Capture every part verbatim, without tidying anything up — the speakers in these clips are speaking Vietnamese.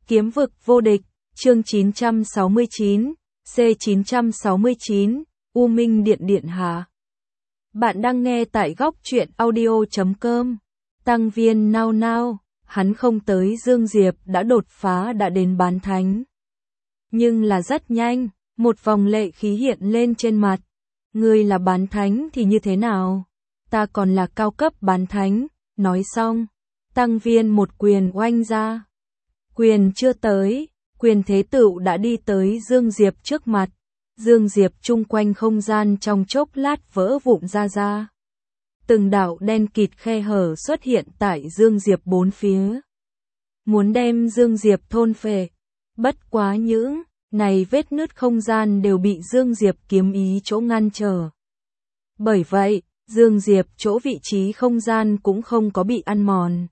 Kiếm vực vô địch, chương chín trăm sáu mươi chín, C chín trăm sáu mươi chín, U Minh Điện Điện Hạ. Bạn đang nghe tại góc truyện audio chấm com. Tăng viên nao nao, hắn không tới Dương Diệp đã đột phá đã đến bán thánh. Nhưng là rất nhanh, một vòng lệ khí hiện lên trên mặt. Ngươi là bán thánh thì như thế nào? Ta còn là cao cấp bán thánh, nói xong. Tăng viên một quyền oanh ra. Quyền chưa tới, quyền thế tựu đã đi tới Dương Diệp trước mặt. Dương Diệp chung quanh không gian trong chốc lát vỡ vụn ra ra. Từng đạo đen kịt khe hở xuất hiện tại Dương Diệp bốn phía. Muốn đem Dương Diệp thôn phệ. Bất quá những này vết nứt không gian đều bị Dương Diệp kiếm ý chỗ ngăn trở. Bởi vậy, Dương Diệp chỗ vị trí không gian cũng không có bị ăn mòn.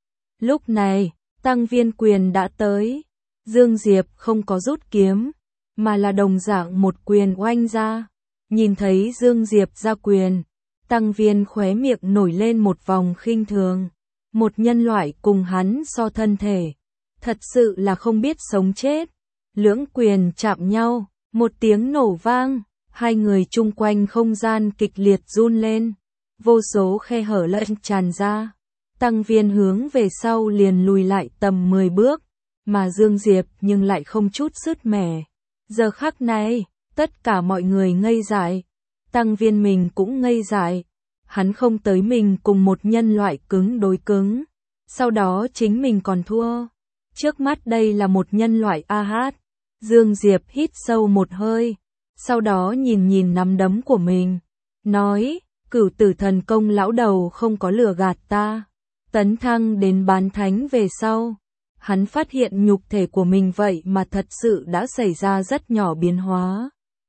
Lúc này, tăng viên quyền đã tới. Dương Diệp không có rút kiếm, mà là đồng dạng một quyền oanh ra. Nhìn thấy Dương Diệp ra quyền, tăng viên khóe miệng nổi lên một vòng khinh thường. Một nhân loại cùng hắn so thân thể, thật sự là không biết sống chết. Lưỡng quyền chạm nhau, một tiếng nổ vang, hai người chung quanh không gian kịch liệt run lên. Vô số khe hở lẫn tràn ra. Tăng viên hướng về sau liền lùi lại tầm mười bước, mà Dương Diệp nhưng lại không chút sứt mẻ. Giờ khắc này, tất cả mọi người ngây dại. Tăng viên mình cũng ngây dại. Hắn không tới mình cùng một nhân loại cứng đối cứng. Sau đó chính mình còn thua. Trước mắt đây là một nhân loại a hát. Dương Diệp hít sâu một hơi. Sau đó nhìn nhìn nắm đấm của mình. Nói, cửu tử thần công lão đầu không có lừa gạt ta. Tấn thăng đến bán thánh về sau. Hắn phát hiện nhục thể của mình vậy mà thật sự đã xảy ra rất nhỏ biến hóa.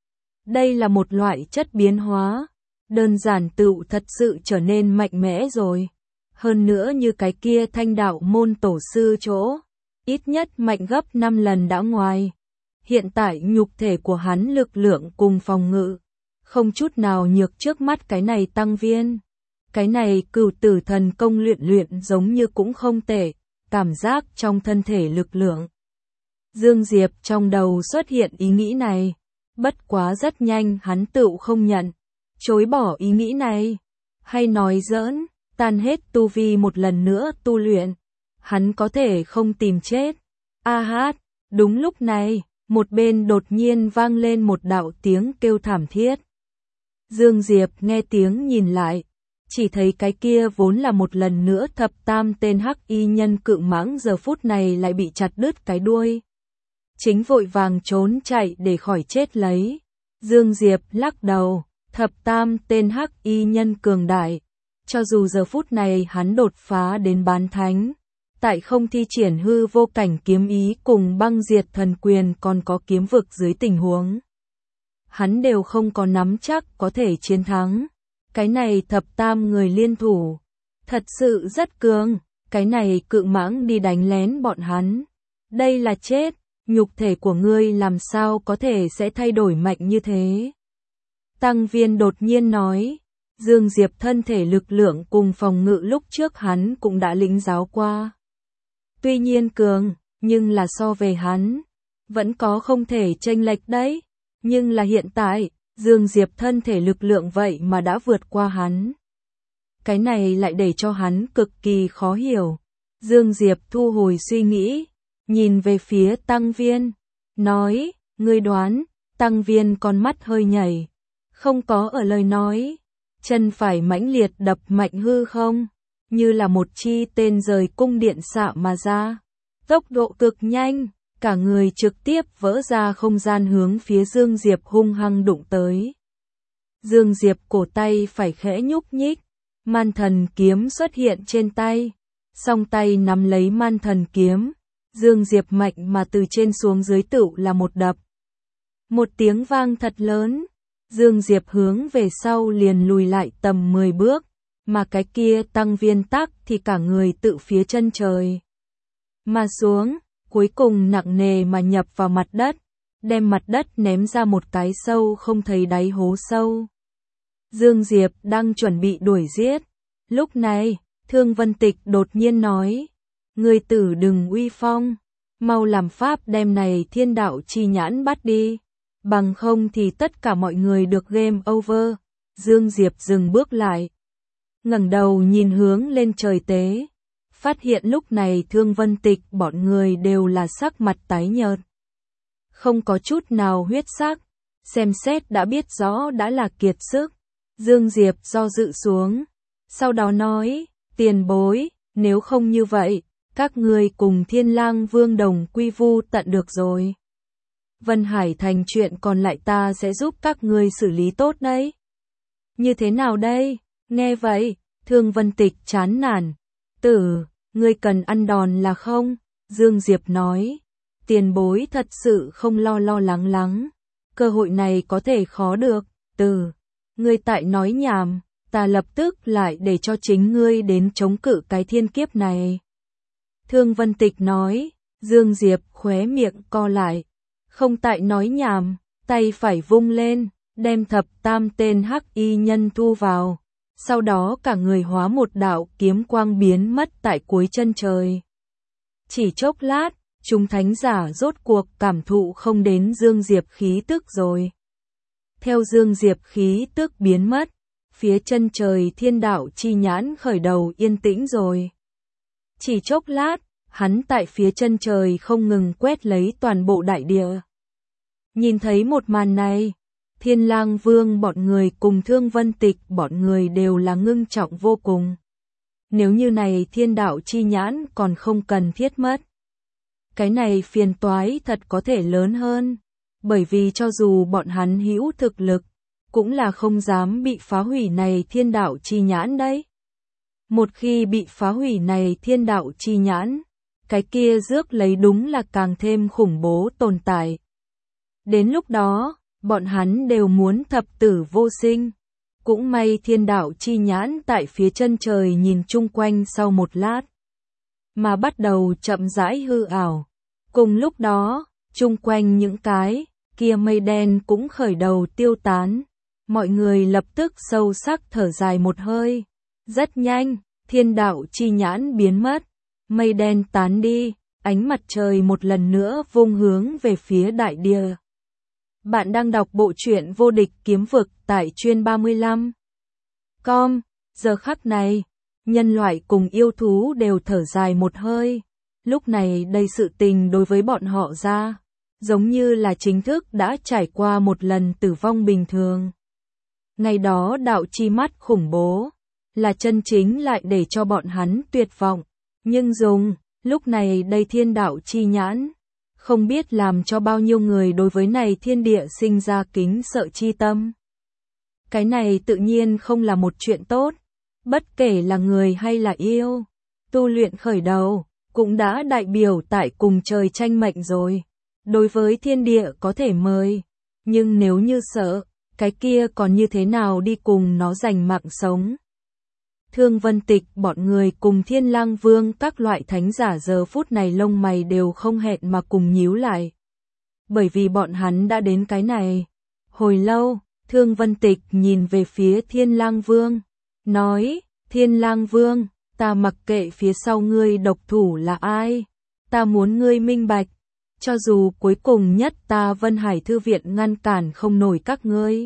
Đây là một loại chất biến hóa. Đơn giản tựu thật sự trở nên mạnh mẽ rồi. Hơn nữa như cái kia thanh đạo môn tổ sư chỗ. Ít nhất mạnh gấp năm lần đã ngoài. Hiện tại nhục thể của hắn lực lượng cùng phòng ngự. Không chút nào nhược trước mắt cái này tăng viên. Cái này cửu tử thần công luyện luyện giống như cũng không tệ. Cảm giác trong thân thể lực lượng. Dương Diệp trong đầu xuất hiện ý nghĩ này. Bất quá rất nhanh hắn tựu không nhận. Chối bỏ ý nghĩ này. Hay nói giỡn, tan hết tu vi một lần nữa tu luyện. Hắn có thể không tìm chết. A hát, đúng lúc này, một bên đột nhiên vang lên một đạo tiếng kêu thảm thiết. Dương Diệp nghe tiếng nhìn lại. Chỉ thấy cái kia vốn là một lần nữa thập tam tên hắc y nhân cự mãng giờ phút này lại bị chặt đứt cái đuôi. Chính vội vàng trốn chạy để khỏi chết lấy. Dương Diệp lắc đầu, thập tam tên hắc y nhân cường đại. Cho dù giờ phút này hắn đột phá đến bán thánh, tại không thi triển hư vô cảnh kiếm ý cùng băng diệt thần quyền còn có kiếm vực dưới tình huống. Hắn đều không có nắm chắc có thể chiến thắng. Cái này thập tam người liên thủ, thật sự rất cường, cái này cự mãng đi đánh lén bọn hắn. Đây là chết, nhục thể của ngươi làm sao có thể sẽ thay đổi mạnh như thế. Tăng viên đột nhiên nói, Dương Diệp thân thể lực lượng cùng phòng ngự lúc trước hắn cũng đã lĩnh giáo qua. Tuy nhiên cường, nhưng là so về hắn, vẫn có không thể chênh lệch đấy, nhưng là hiện tại. Dương Diệp thân thể lực lượng vậy mà đã vượt qua hắn. Cái này lại để cho hắn cực kỳ khó hiểu. Dương Diệp thu hồi suy nghĩ, nhìn về phía tăng viên, nói, ngươi đoán, tăng viên con mắt hơi nhảy, không có ở lời nói, chân phải mãnh liệt đập mạnh hư không, như là một chi tên rời cung điện xạ mà ra, tốc độ cực nhanh. Cả người trực tiếp vỡ ra không gian hướng phía Dương Diệp hung hăng đụng tới. Dương Diệp cổ tay phải khẽ nhúc nhích, man thần kiếm xuất hiện trên tay. Song tay nắm lấy man thần kiếm, Dương Diệp mạnh mà từ trên xuống dưới tựu là một đập. Một tiếng vang thật lớn, Dương Diệp hướng về sau liền lùi lại tầm mười bước, mà cái kia tăng viên tắc thì cả người tự phía chân trời mà xuống. Cuối cùng nặng nề mà nhập vào mặt đất, đem mặt đất ném ra một cái sâu không thấy đáy hố sâu. Dương Diệp đang chuẩn bị đuổi giết. Lúc này, Thương Vân Tịch đột nhiên nói, ngươi tử đừng uy phong, mau làm pháp đem này thiên đạo chi nhãn bắt đi, bằng không thì tất cả mọi người được game over. Dương Diệp dừng bước lại, ngẩng đầu nhìn hướng lên trời tế, phát hiện lúc này Thương Vân Tịch bọn người đều là sắc mặt tái nhợt, không có chút nào huyết sắc, xem xét đã biết rõ đã là kiệt sức. Dương Diệp do dự xuống, sau đó nói, tiền bối, nếu không như vậy, các ngươi cùng Thiên Lang Vương đồng quy vu tận được rồi. Vân Hải Thành chuyện còn lại ta sẽ giúp các ngươi xử lý tốt đấy. Như thế nào đây? Nghe vậy, Thương Vân Tịch chán nản. Tử, ngươi cần ăn đòn là không? Dương Diệp nói, tiền bối thật sự không lo lo lắng lắng. Cơ hội này có thể khó được. Tử, ngươi tại nói nhảm, ta lập tức lại để cho chính ngươi đến chống cự cái thiên kiếp này. Thương Vân Tịch nói, Dương Diệp khóe miệng co lại. Không tại nói nhảm, tay phải vung lên, đem thập tam tên hắc y nhân thu vào. Sau đó cả người hóa một đạo kiếm quang biến mất tại cuối chân trời. Chỉ chốc lát, chúng thánh giả rốt cuộc cảm thụ không đến Dương Diệp khí tức rồi. Theo Dương Diệp khí tức biến mất, phía chân trời thiên đạo chi nhãn khởi đầu yên tĩnh rồi. Chỉ chốc lát, hắn tại phía chân trời không ngừng quét lấy toàn bộ đại địa. Nhìn thấy một màn này, Thiên Lang Vương bọn người cùng Thương Vân Tịch bọn người đều là ngưng trọng vô cùng. Nếu như này thiên đạo chi nhãn còn không cần thiết mất. Cái này phiền toái thật có thể lớn hơn, bởi vì cho dù bọn hắn hữu thực lực, cũng là không dám bị phá hủy này thiên đạo chi nhãn đấy. Một khi bị phá hủy này thiên đạo chi nhãn, cái kia rước lấy đúng là càng thêm khủng bố tồn tại. Đến lúc đó, bọn hắn đều muốn thập tử vô sinh. Cũng may thiên đạo chi nhãn tại phía chân trời nhìn chung quanh sau một lát, mà bắt đầu chậm rãi hư ảo. Cùng lúc đó, chung quanh những cái kia mây đen cũng khởi đầu tiêu tán. Mọi người lập tức sâu sắc thở dài một hơi. Rất nhanh, thiên đạo chi nhãn biến mất, mây đen tán đi, ánh mặt trời một lần nữa vung hướng về phía đại địa. Bạn đang đọc bộ truyện Vô Địch Kiếm Vực tại chuyên ba mươi lăm chấm com. Giờ khắc này, nhân loại cùng yêu thú đều thở dài một hơi. Lúc này đây sự tình đối với bọn họ ra, giống như là chính thức đã trải qua một lần tử vong bình thường. Ngày đó đạo chi mắt khủng bố, là chân chính lại để cho bọn hắn tuyệt vọng. Nhưng dùng, lúc này đây thiên đạo chi nhãn, không biết làm cho bao nhiêu người đối với này thiên địa sinh ra kính sợ chi tâm. Cái này tự nhiên không là một chuyện tốt, bất kể là người hay là yêu. Tu luyện khởi đầu, cũng đã đại biểu tại cùng trời tranh mệnh rồi. Đối với thiên địa có thể mời, nhưng nếu như sợ, cái kia còn như thế nào đi cùng nó giành mạng sống. Thương Vân Tịch bọn người cùng Thiên Lang Vương các loại thánh giả giờ phút này lông mày đều không hẹn mà cùng nhíu lại. Bởi vì bọn hắn đã đến cái này. Hồi lâu, Thương Vân Tịch nhìn về phía Thiên Lang Vương, nói, Thiên Lang Vương, ta mặc kệ phía sau ngươi độc thủ là ai, ta muốn ngươi minh bạch, cho dù cuối cùng nhất ta Vân Hải Thư Viện ngăn cản không nổi các ngươi.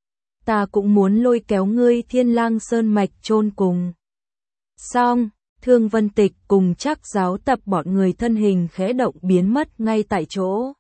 Ta cũng muốn lôi kéo ngươi Thiên Lang Sơn mạch chôn cùng. Xong, Thương Vân Tịch cùng Trác giáo tập bọn người thân hình khẽ động biến mất ngay tại chỗ.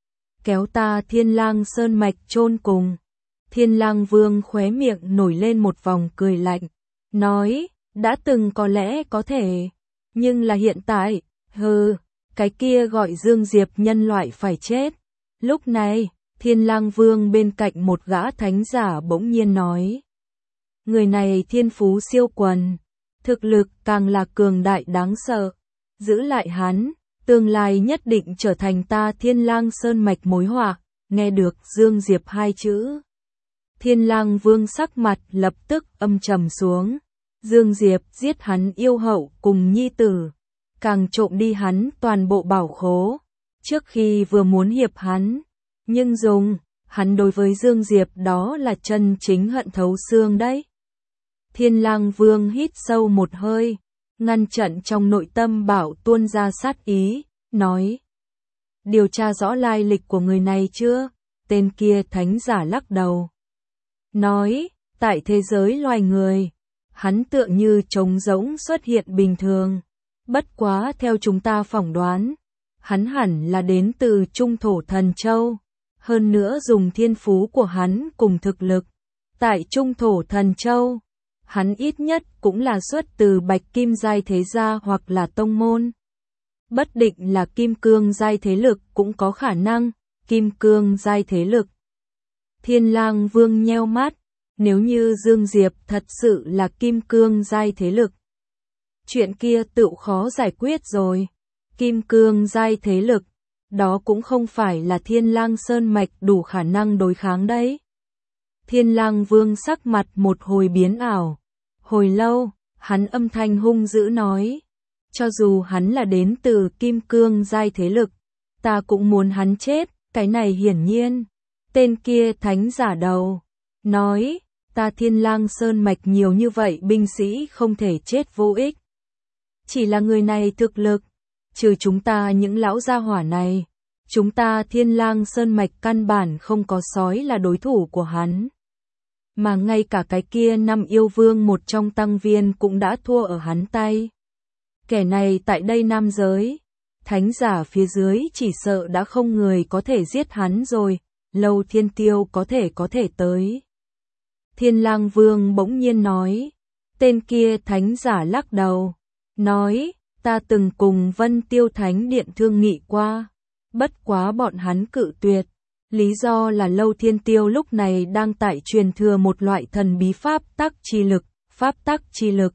Kéo ta Thiên Lang Sơn mạch chôn cùng. Thiên Lang Vương khóe miệng nổi lên một vòng cười lạnh, nói, đã từng có lẽ có thể, nhưng là hiện tại, hừ, cái kia gọi Dương Diệp nhân loại phải chết. Lúc này, Thiên Lang Vương bên cạnh một gã thánh giả bỗng nhiên nói. Người này thiên phú siêu quần, thực lực càng là cường đại đáng sợ. Giữ lại hắn, tương lai nhất định trở thành ta Thiên Lang Sơn mạch mối họa. Nghe được Dương Diệp hai chữ, Thiên Lang Vương sắc mặt lập tức âm trầm xuống. Dương Diệp giết hắn yêu hậu cùng nhi tử, càng trộm đi hắn toàn bộ bảo khố. Trước khi vừa muốn hiệp hắn, nhưng dùng, hắn đối với Dương Diệp đó là chân chính hận thấu xương đấy. Thiên Lang Vương hít sâu một hơi, ngăn chặn trong nội tâm bảo tuôn ra sát ý, nói, điều tra rõ lai lịch của người này chưa? Tên kia thánh giả lắc đầu. Nói, tại thế giới loài người, hắn tựa như trống rỗng xuất hiện bình thường. Bất quá theo chúng ta phỏng đoán, hắn hẳn là đến từ Trung Thổ Thần Châu. Hơn nữa dùng thiên phú của hắn cùng thực lực. Tại Trung Thổ Thần Châu, hắn ít nhất cũng là xuất từ Bạch Kim giai thế gia hoặc là tông môn. Bất định là Kim Cương giai thế lực cũng có khả năng, Kim Cương giai thế lực. Thiên Lang Vương nheo mắt, nếu như Dương Diệp thật sự là Kim Cương giai thế lực. Chuyện kia tự khó giải quyết rồi. Kim Cương giai thế lực, đó cũng không phải là Thiên Lang Sơn Mạch đủ khả năng đối kháng đấy. Thiên Lang Vương sắc mặt một hồi biến ảo. Hồi lâu, hắn âm thanh hung dữ nói. Cho dù hắn là đến từ Kim Cương giai thế lực, ta cũng muốn hắn chết, cái này hiển nhiên. Tên kia thánh giả đầu, nói, ta Thiên Lang Sơn Mạch nhiều như vậy binh sĩ không thể chết vô ích. Chỉ là người này thực lực, trừ chúng ta những lão gia hỏa này, chúng ta Thiên Lang Sơn Mạch căn bản không có sói là đối thủ của hắn. Mà ngay cả cái kia năm yêu vương một trong tăng viên cũng đã thua ở hắn tay. Kẻ này tại đây nam giới, thánh giả phía dưới chỉ sợ đã không người có thể giết hắn rồi, Lâu Thiên Tiêu có thể có thể tới. Thiên Lang Vương bỗng nhiên nói, tên kia thánh giả lắc đầu, nói, ta từng cùng Vân Tiêu Thánh Điện thương nghị qua, bất quá bọn hắn cự tuyệt, lý do là Lâu Thiên Tiêu lúc này đang tại truyền thừa một loại thần bí pháp tắc chi lực, pháp tắc chi lực.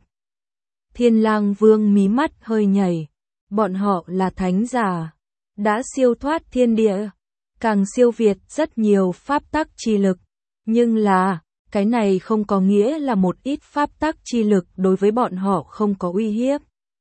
Thiên Lang Vương mí mắt hơi nhảy, bọn họ là thánh giả, đã siêu thoát thiên địa, càng siêu việt rất nhiều pháp tắc chi lực, nhưng là, cái này không có nghĩa là một ít pháp tắc chi lực đối với bọn họ không có uy hiếp.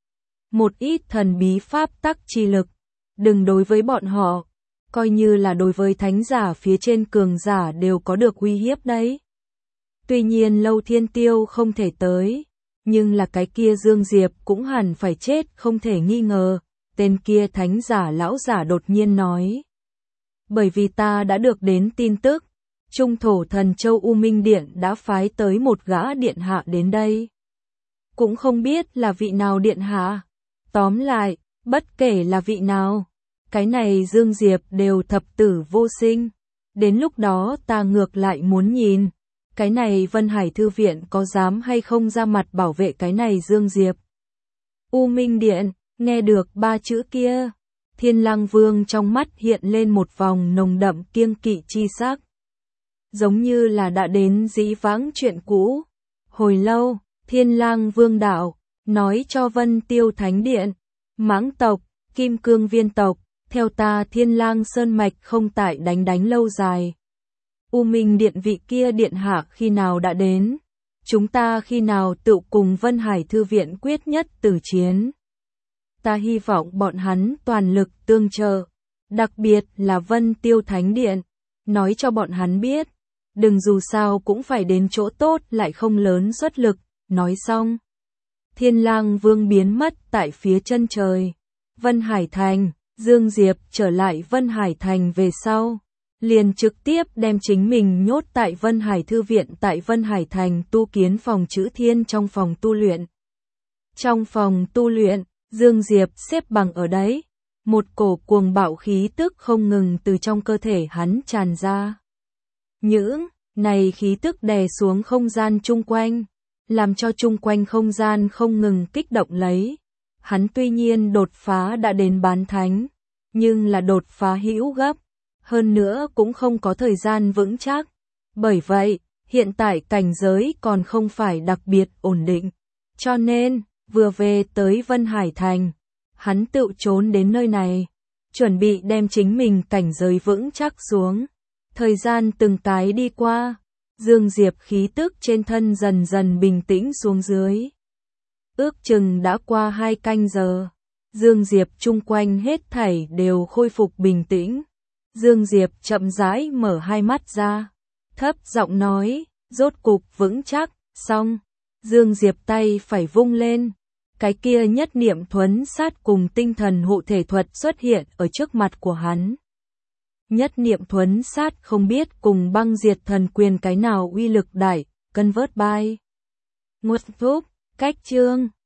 Một ít thần bí pháp tắc chi lực, đừng đối với bọn họ, coi như là đối với thánh giả phía trên cường giả đều có được uy hiếp đấy. Tuy nhiên Lâu Thiên Tiêu không thể tới, nhưng là cái kia Dương Diệp cũng hẳn phải chết không thể nghi ngờ, tên kia thánh giả lão giả đột nhiên nói. Bởi vì ta đã được đến tin tức, Trung Thổ Thần Châu U Minh Điện đã phái tới một gã điện hạ đến đây. Cũng không biết là vị nào điện hạ. Tóm lại, bất kể là vị nào, cái này Dương Diệp đều thập tử vô sinh. Đến lúc đó ta ngược lại muốn nhìn, cái này Vân Hải Thư Viện có dám hay không ra mặt bảo vệ cái này Dương Diệp. U Minh Điện, nghe được ba chữ kia, Thiên Lang Vương trong mắt hiện lên một vòng nồng đậm kiêng kỵ chi sắc. Giống như là đã đến dĩ vãng chuyện cũ. Hồi lâu, Thiên Lang Vương đạo, nói cho Vân Tiêu Thánh Điện, Mãng tộc, Kim Cương Viên tộc, theo ta Thiên Lang Sơn Mạch không tại đánh đánh lâu dài. U Minh Điện vị kia điện hạ khi nào đã đến, chúng ta khi nào tự cùng Vân Hải Thư Viện quyết nhất tử chiến. Ta hy vọng bọn hắn toàn lực tương trợ, đặc biệt là Vân Tiêu Thánh Điện, nói cho bọn hắn biết, đừng dù sao cũng phải đến chỗ tốt lại không lớn xuất lực, nói xong. Thiên Lang Vương biến mất tại phía chân trời. Vân Hải Thành, Dương Diệp trở lại Vân Hải Thành về sau, liền trực tiếp đem chính mình nhốt tại Vân Hải Thư Viện tại Vân Hải Thành tu kiến phòng chữ thiên trong phòng tu luyện. Trong phòng tu luyện, Dương Diệp xếp bằng ở đấy, một cổ cuồng bạo khí tức không ngừng từ trong cơ thể hắn tràn ra. Những này khí tức đè xuống không gian chung quanh, làm cho chung quanh không gian không ngừng kích động lấy. Hắn tuy nhiên đột phá đã đến bán thánh, nhưng là đột phá hữu gấp, hơn nữa cũng không có thời gian vững chắc. Bởi vậy, hiện tại cảnh giới còn không phải đặc biệt ổn định. Cho nên, vừa về tới Vân Hải Thành, hắn tự trốn đến nơi này, chuẩn bị đem chính mình cảnh giới vững chắc xuống. Thời gian từng cái đi qua, Dương Diệp khí tức trên thân dần dần bình tĩnh xuống dưới. Ước chừng đã qua hai canh giờ, Dương Diệp chung quanh hết thảy đều khôi phục bình tĩnh. Dương Diệp chậm rãi mở hai mắt ra, thấp giọng nói, rốt cục vững chắc, xong. Dương Diệp tay phải vung lên, cái kia nhất niệm thuấn sát cùng tinh thần hộ thể thuật xuất hiện ở trước mặt của hắn. Nhất niệm thuấn sát không biết cùng băng diệt thần quyền cái nào uy lực đại, convert by. Nguồn thúc, cách chương.